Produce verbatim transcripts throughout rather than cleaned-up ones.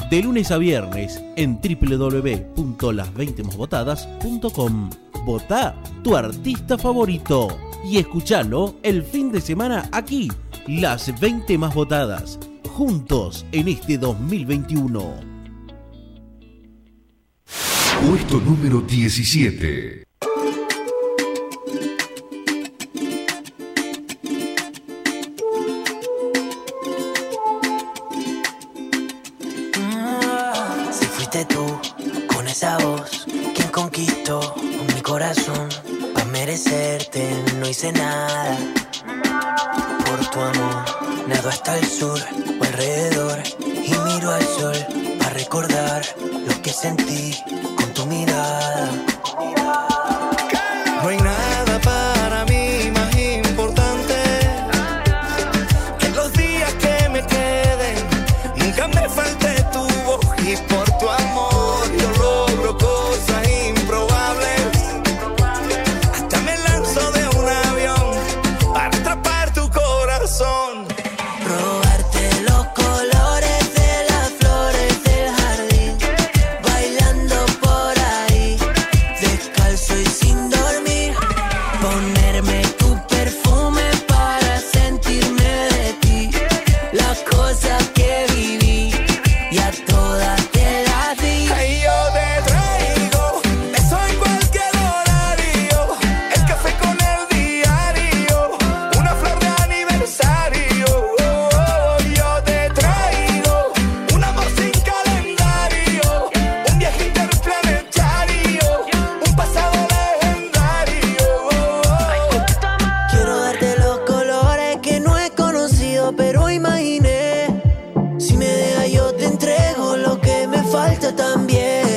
de lunes a viernes en doble u doble u doble u punto las veinte más votadas punto com. Votá tu artista favorito y escuchalo el fin de semana aquí, Las veinte más votadas, juntos en este dos mil veintiuno. Puesto número diecisiete. Si fuiste tú, con esa voz, quien conquistó mi corazón, pa' merecerte no hice nada. Por tu amor, nado hasta el sur o alrededor y miro al sol pa' recordar lo que sentí con tu mirada. No hay nada para mí más importante que los días que me queden. Nunca me falte tu voz y por tu amor yo logro cosas improbables. Hasta me lanzo de un avión para atrapar tu corazón. Robarte los colores de las flores del jardín, bailando por ahí, descalzo y sin dormir. Ponerme tu perfume para sentirme de ti. Las cosas que viví y a todas te las di. Ay, yo te traigo besos en cualquier horario, el café con el diario, una flor de aniversario. Oh, oh, yo te traigo un amor sin calendario, un viaje interplanetario, un pasado legendario. Oh, oh. Quiero darte los colores que no he conocido, pero imaginé. Si me dejas yo te entrego lo que me falta también.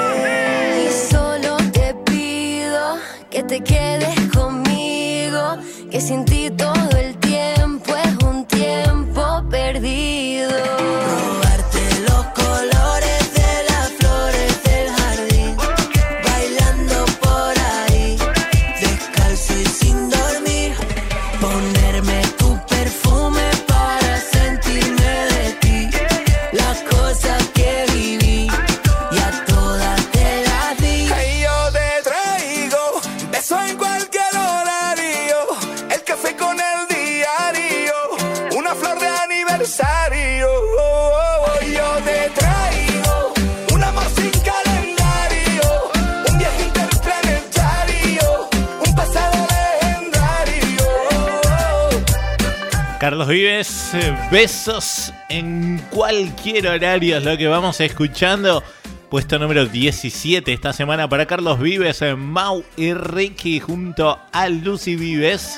Y solo te pido que te quedes conmigo, que sin ti todo el tiempo es un tiempo perdido. Robarte los colores de las flores del jardín, bailando por ahí, descalzo y sin dormir. Ponerme tu perfume para sentirme de ti. Las cosas que viví y a todas te las di. Ay, yo te traigo besos en cualquier horario, el café con el diario, una flor de aniversario. Oh, oh, oh. Yo te traigo un amor sin calendario, un viaje interplanetario, un pasado legendario. Oh, oh. Carlos Vives, eh, besos en cualquier horario es lo que vamos escuchando. Puesto número diecisiete esta semana para Carlos Vives, eh, Mau y Ricky junto a Lucy Vives.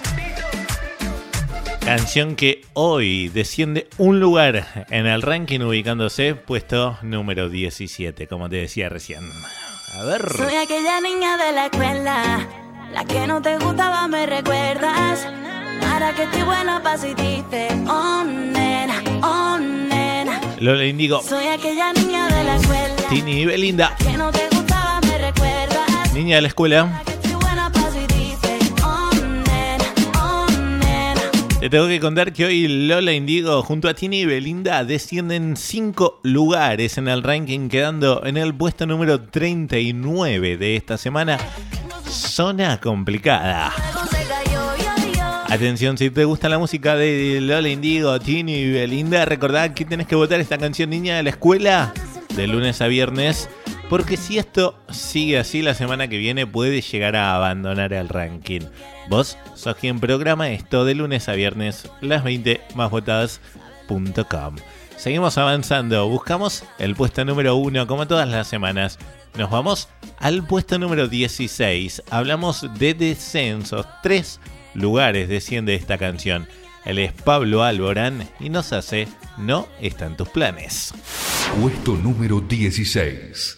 Canción que hoy desciende un lugar en el ranking, ubicándose puesto número diecisiete, como te decía recién. A ver. Soy aquella niña de la escuela, la que no te gustaba, me recuerdas. Ahora que estoy buena pa' si dices, oh nena, oh nena. Lola Indigo, Soy aquella niña de la escuela, Tini y Belinda, que no te gustaba, me recuerdas. niña de la escuela. Que estoy buena pa' si dices, oh nena, oh nena. Te tengo que contar que hoy Lola Indigo junto a Tini y Belinda descienden cinco lugares en el ranking, quedando en el puesto número treinta y nueve de esta semana. Zona complicada. Atención, si te gusta la música de Lola Indigo, Tini y Belinda, recordad que tenés que votar esta canción, Niña de la Escuela, de lunes a viernes, porque si esto sigue así, la semana que viene puede llegar a abandonar el ranking. Vos sos quien programa esto de lunes a viernes, las veinte más votadas punto com. Seguimos avanzando, buscamos el puesto número uno como todas las semanas. Nos vamos al puesto número dieciséis. Hablamos de descensos. Tres lugares desciende esta canción. Él es Pablo Alborán y nos hace No está en tus planes. Puesto número dieciséis.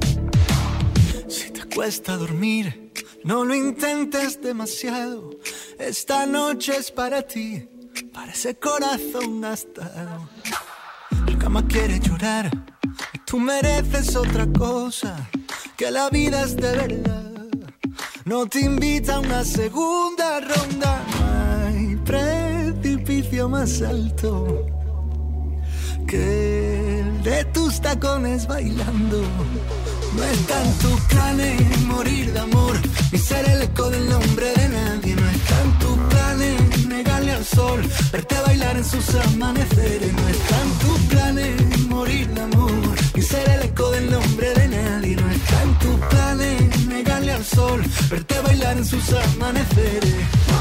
Cuesta dormir, no lo intentes demasiado. Esta noche es para ti, para ese corazón gastado. La cama quiere llorar y tú mereces otra cosa, que la vida es de verdad. No te invita a una segunda ronda. No hay precipicio más alto que el de tus tacones bailando. No está en tus planes morir de amor, ni ser el eco del nombre de nadie. No está en tus planes negarle al sol, verte bailar en sus amaneceres. No está en tus planes morir de amor, ni ser el eco del nombre de nadie. No está en tus planes negarle al sol, verte bailar en sus amaneceres.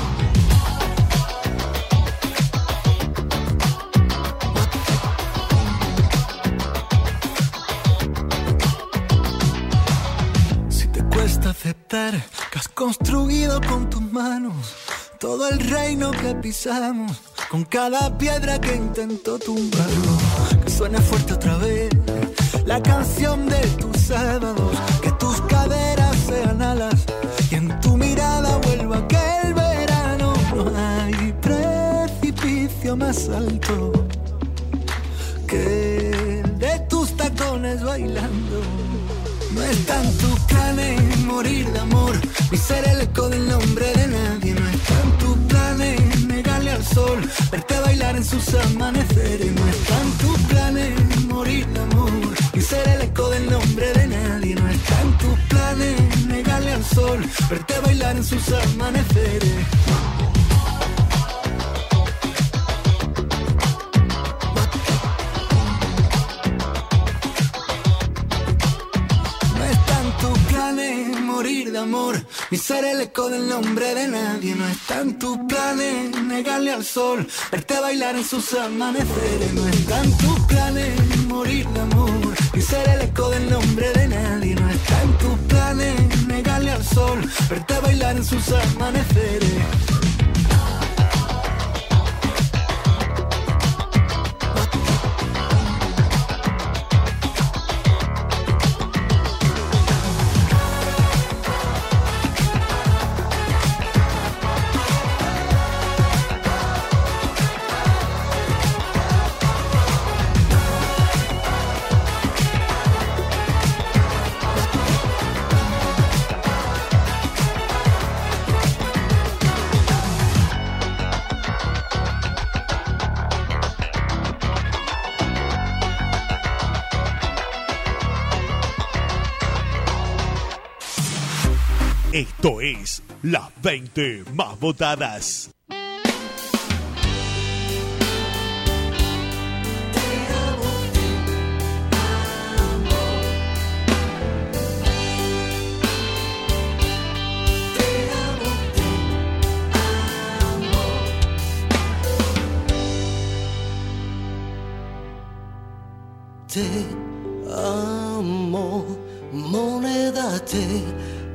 Aceptar que has construido con tus manos todo el reino que pisamos, con cada piedra que intentó tumbarlo. Que suene fuerte otra vez la canción de tus sábados, que tus caderas sean alas y en tu mirada vuelva aquel verano. No hay precipicio más alto que el de tus tacones bailando. No está en tus planes morir de amor, ni ser el eco del nombre de nadie. No está en tus planes negarle al sol, verte bailar en sus amaneceres. No está en tus planes morir de amor, ni ser el eco del nombre de nadie. No está en tus planes negarle al sol, verte bailar en sus amaneceres. Morir de amor, ni ser el eco del nombre de nadie. No está en tus planes negarle al sol, verte bailar en sus amaneceres. No está en tus planes morir de amor, ni ser el eco del nombre de nadie. No está en tus planes negarle al sol, verte bailar en sus amaneceres. Esto es las veinte más votadas. Te amo, moneda, te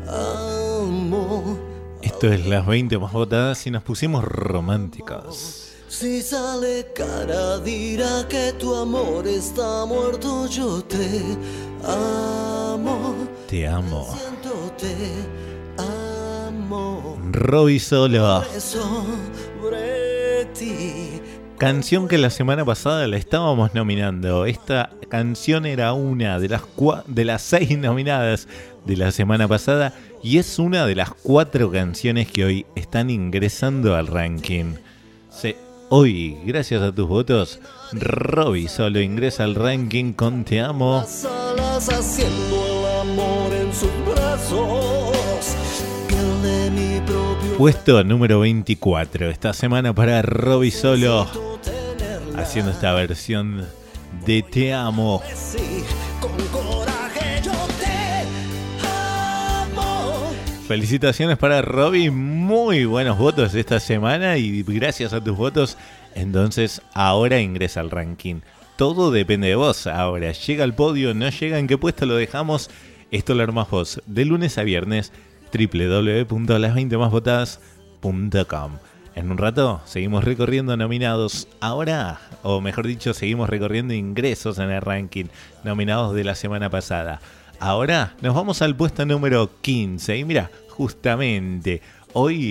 amo. Esto es las veinte más votadas y nos pusimos románticos. Si sale cara dirá que tu amor está muerto. Yo te amo. Te amo. Siento, te amo. Robbie Solo. Sobre ti. Canción que la semana pasada la estábamos nominando. Esta canción era una de las, cua- de las seis nominadas de la semana pasada y es una de las cuatro canciones que hoy están ingresando al ranking. Sí, hoy, gracias a tus votos, Robbie Solo ingresa al ranking con Te Amo. Las alas haciendo el amor en sus brazos. Piel de mi propio. Puesto número veinticuatro esta semana para Robbie Solo, haciendo esta versión de Te Amo. Sí, con coraje yo te amo. Felicitaciones para Robbie, muy buenos votos esta semana y gracias a tus votos, entonces ahora ingresa al ranking. Todo depende de vos, ahora llega al podio, no llega, en qué puesto lo dejamos, esto lo armás vos, de lunes a viernes, doble u doble u doble u punto las veinte más votadas punto com. En un rato seguimos recorriendo nominados, ahora, o mejor dicho, seguimos recorriendo ingresos en el ranking, nominados de la semana pasada. Ahora nos vamos al puesto número quince y mira, justamente hoy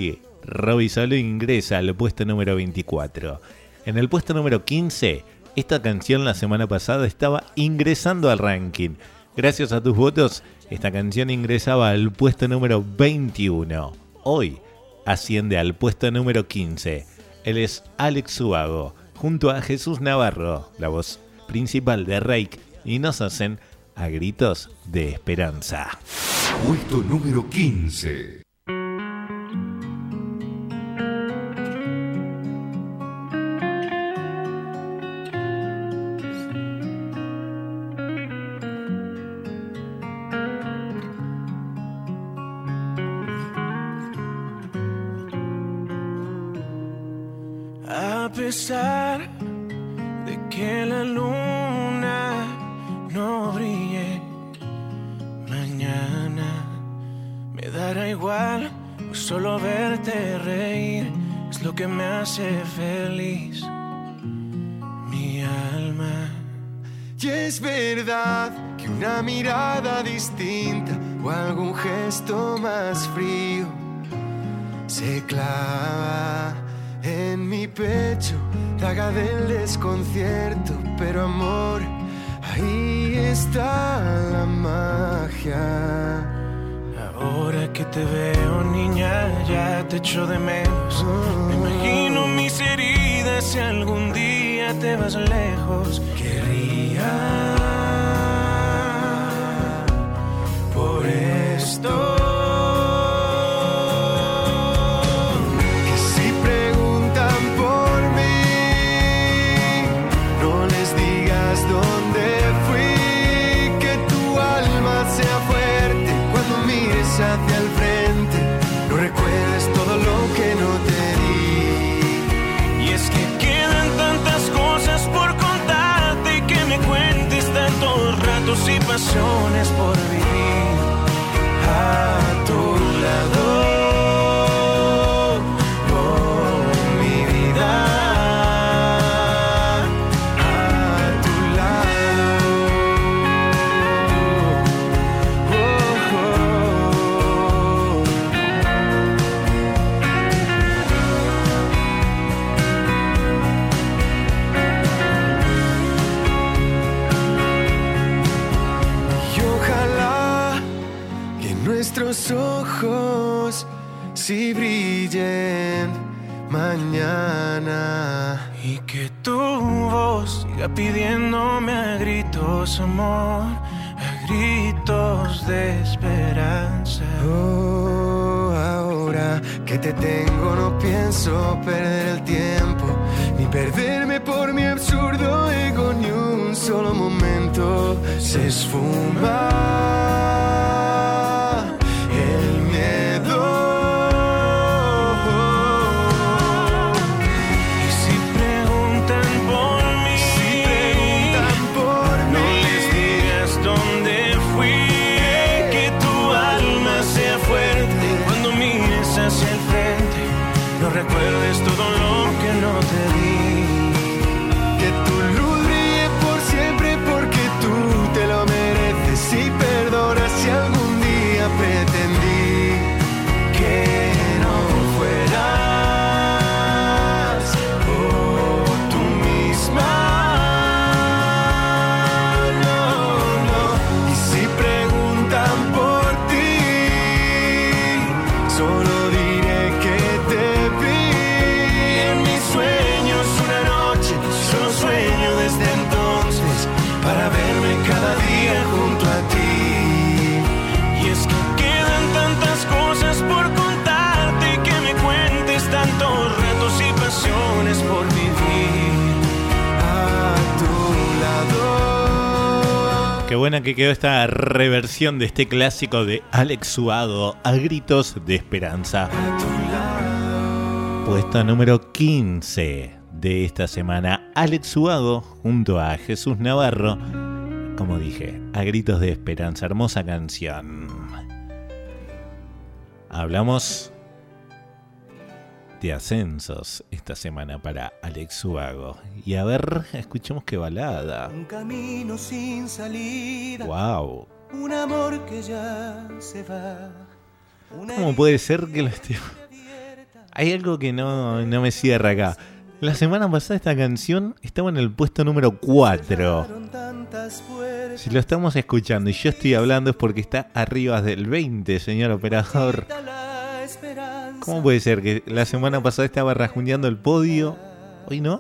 Robbie solo ingresa al puesto número veinticuatro. En el puesto número quince, esta canción la semana pasada estaba ingresando al ranking. Gracias a tus votos, esta canción ingresaba al puesto número veintiuno. Hoy asciende al puesto número quince. Él es Alex Ubago, junto a Jesús Navarro, la voz principal de Reik, y nos hacen A Gritos de Esperanza. Puesto número quince. A pesar de que la luna no brille mañana, me dará igual, pues solo verte reír es lo que me hace feliz, mi alma. Y es verdad que una mirada distinta o algún gesto más frío se clava en mi pecho, daga del desconcierto, pero amor, ahí está la magia. Ahora que te veo, niña, ya te echo de menos. Me imagino mis heridas si algún día te vas lejos. Querría por esto hacia el frente, no recuerdes todo lo que no te di. Y es que quedan tantas cosas por contarte y que me cuentes tantos ratos y pasiones por vivir a tu lado. Nuestros ojos si brillen mañana y que tu voz siga pidiéndome a gritos amor, a gritos de esperanza. Oh, ahora que te tengo no pienso perder el tiempo, ni perderme por mi absurdo ego, ni un solo momento. Se esfuma recuerdes todo lo que no te di. Que tu luz brille por siempre porque tú te lo mereces. Y perdona si algún día pretendí que no fueras oh, tú misma. No, no. Y si preguntan por ti, solo diré que te desde entonces para verme cada día junto a ti. Y es que quedan tantas cosas por contarte, que me cuentes tantos retos y pasiones por vivir a tu lado. Qué buena que quedó esta reversión de este clásico de Alex Ubago, A Gritos de Esperanza. A tu lado. Puesto número quince de esta semana, Alex Ubago junto a Jesús Navarro, como dije, A Gritos de Esperanza, hermosa canción. Hablamos de ascensos esta semana para Alex Ubago. Y a ver, escuchemos qué balada. Un camino sin salida. Wow. Un amor que ya se va. ¿Cómo puede ser que lo esté? hay algo que no, no me cierra acá. La semana pasada esta canción estaba en el puesto número cuatro. Si lo estamos escuchando y yo estoy hablando es porque está arriba del veinte, señor operador. ¿Cómo puede ser que la semana pasada estaba rajuneando el podio? ¿Hoy no?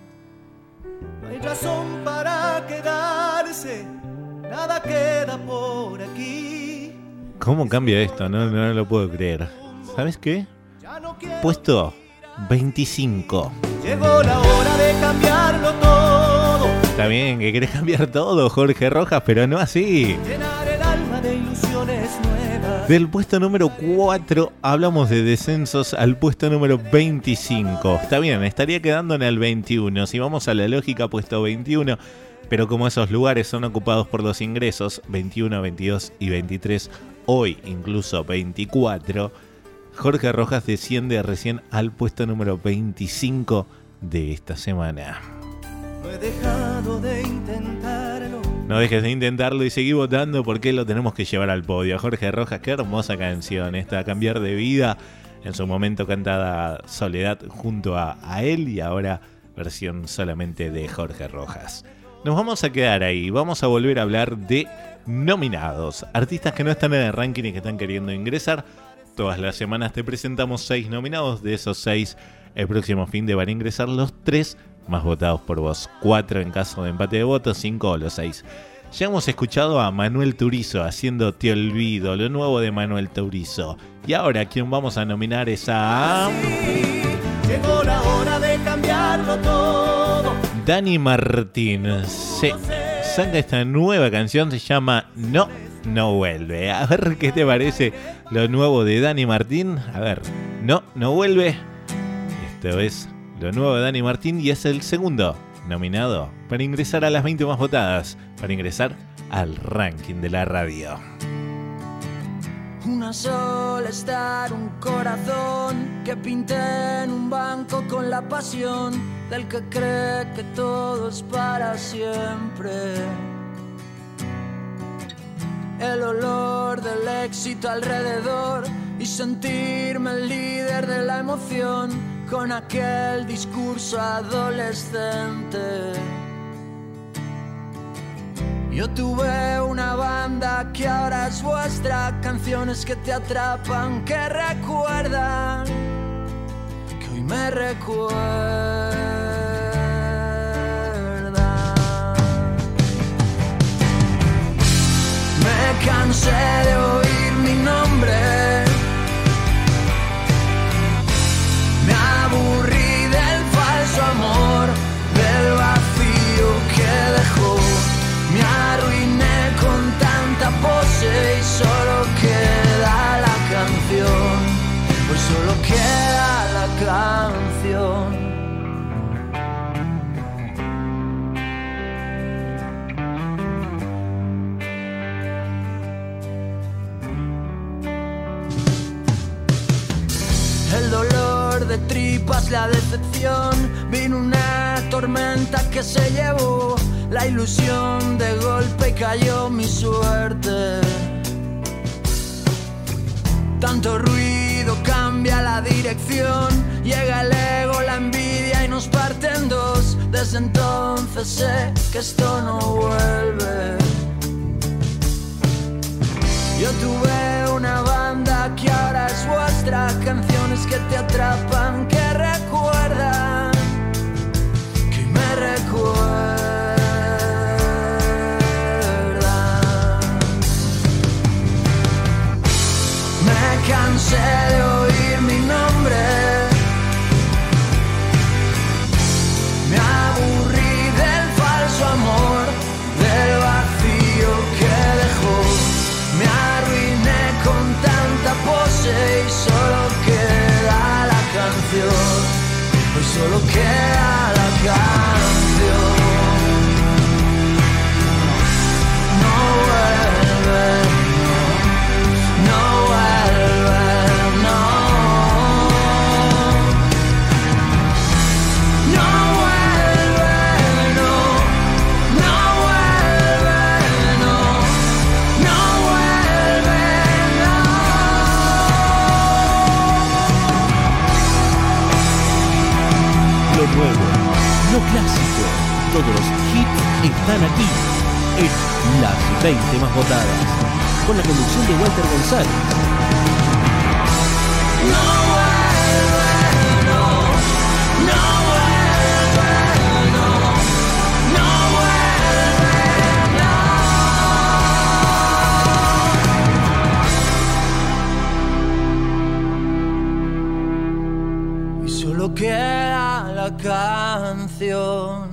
No hay razón para quedarse, nada queda por aquí. ¿Cómo cambia esto? No, no lo puedo creer. ¿Sabes qué? Puesto veinticinco. Llegó la hora de cambiarlo todo. Está bien que querés cambiar todo, Jorge Rojas, pero no así. Llenar el alma de ilusiones nuevas. Del puesto número cuatro hablamos de descensos al puesto número veinticinco. Está bien, estaría quedando en el veintiuno. Si vamos a la lógica, puesto veintiuno. Pero como esos lugares son ocupados por los ingresos, veintiuno, veintidós y veintitrés, hoy incluso veinticuatro, Jorge Rojas desciende recién al puesto número veinticinco de esta semana. No he dejado de intentarlo. No dejes de intentarlo y seguí votando porque lo tenemos que llevar al podio. Jorge Rojas, qué hermosa canción esta, Cambiar de Vida. En su momento cantada Soledad junto a, a él y ahora versión solamente de Jorge Rojas. Nos vamos a quedar ahí, vamos a volver a hablar de nominados. Artistas que no están en el ranking y que están queriendo ingresar. Todas las semanas te presentamos seis nominados. De esos seis, el próximo fin de van a ingresar los tres más votados por vos. Cuatro en caso de empate de votos, cinco o los seis. Ya hemos escuchado a Manuel Turizo haciendo Te Olvido, lo nuevo de Manuel Turizo. Y ahora, ¿quién vamos a nominar es a... Sí, llegó la hora de cambiarlo todo. Dani Martín. Se saca esta nueva canción, se llama No, No Vuelve. A ver qué te parece lo nuevo de Dani Martín. A ver, No, No Vuelve. Esto es lo nuevo de Dani Martín y es el segundo nominado para ingresar a las veinte más votadas, para ingresar al ranking de la radio. Una sola estar, un corazón que pinté en un banco con la pasión del que cree que todo es para siempre. El olor del éxito alrededor y sentirme el líder de la emoción con aquel discurso adolescente. Yo tuve una banda que ahora es vuestra, canciones que te atrapan, que recuerdan, que hoy me recuerdan. Me cansé de oír mi nombre, me aburrí del falso amor, del vacío que dejó. Me arruiné con tanta pose y solo queda la canción, pues solo queda la canción. El dolor de tripas, la decepción, vino una tormenta que se llevó la ilusión, de golpe y cayó mi suerte. Tanto ruido cambia la dirección, llega el ego, la envidia y nos parte en dos. Desde entonces sé que esto no vuelve. Yo tuve una banda que ahora es vuestra, canciones que te atrapan, que recuerdan, que me recuerdan. Me cansé de oír mi nombre, me aburrí del falso amor, del vacío que dejó. Me arruiné con tanta pose y solo queda la canción, pues solo queda la canción. No vuelve, no, no vuelve, no. No vuelve, no, no vuelve, no, no vuelve, no. nuevo, lo clásico, todos los hits están aquí en Las veinte Más Votadas, con la conducción de Walter González. No vuelve, no, no vuelve, no, no vuelve, no. Y solo queda la canción.